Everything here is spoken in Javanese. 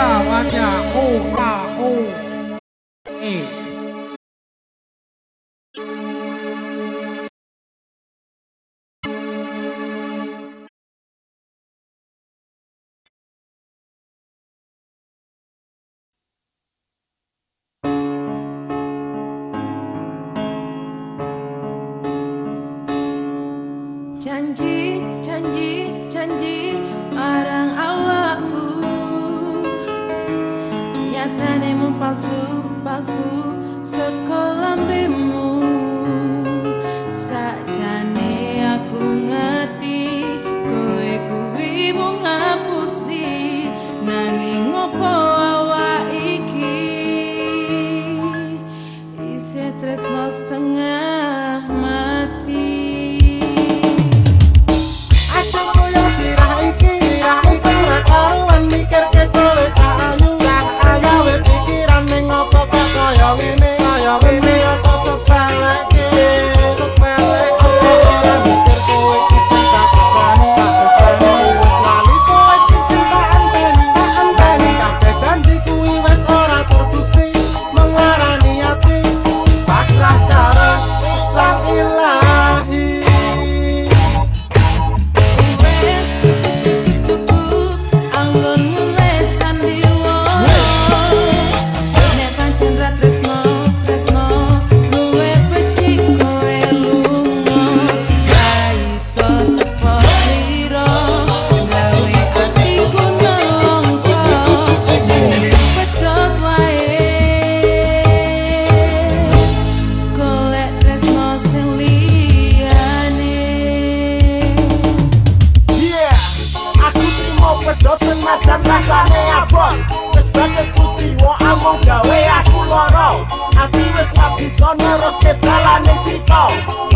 lawannya UAUE. Janji, janji, janji marang awakku, nyatane mung palsu, palsu sekolambemu. Sakjane aku ngerti kowe kuwi mung ngapusi, nanging ngopo awak iki isih tresno setengah mati. Senajan rasane abot, wis bakal putih wong amung gawe aku loro. Ati wis ra bisa neruske dalane crita.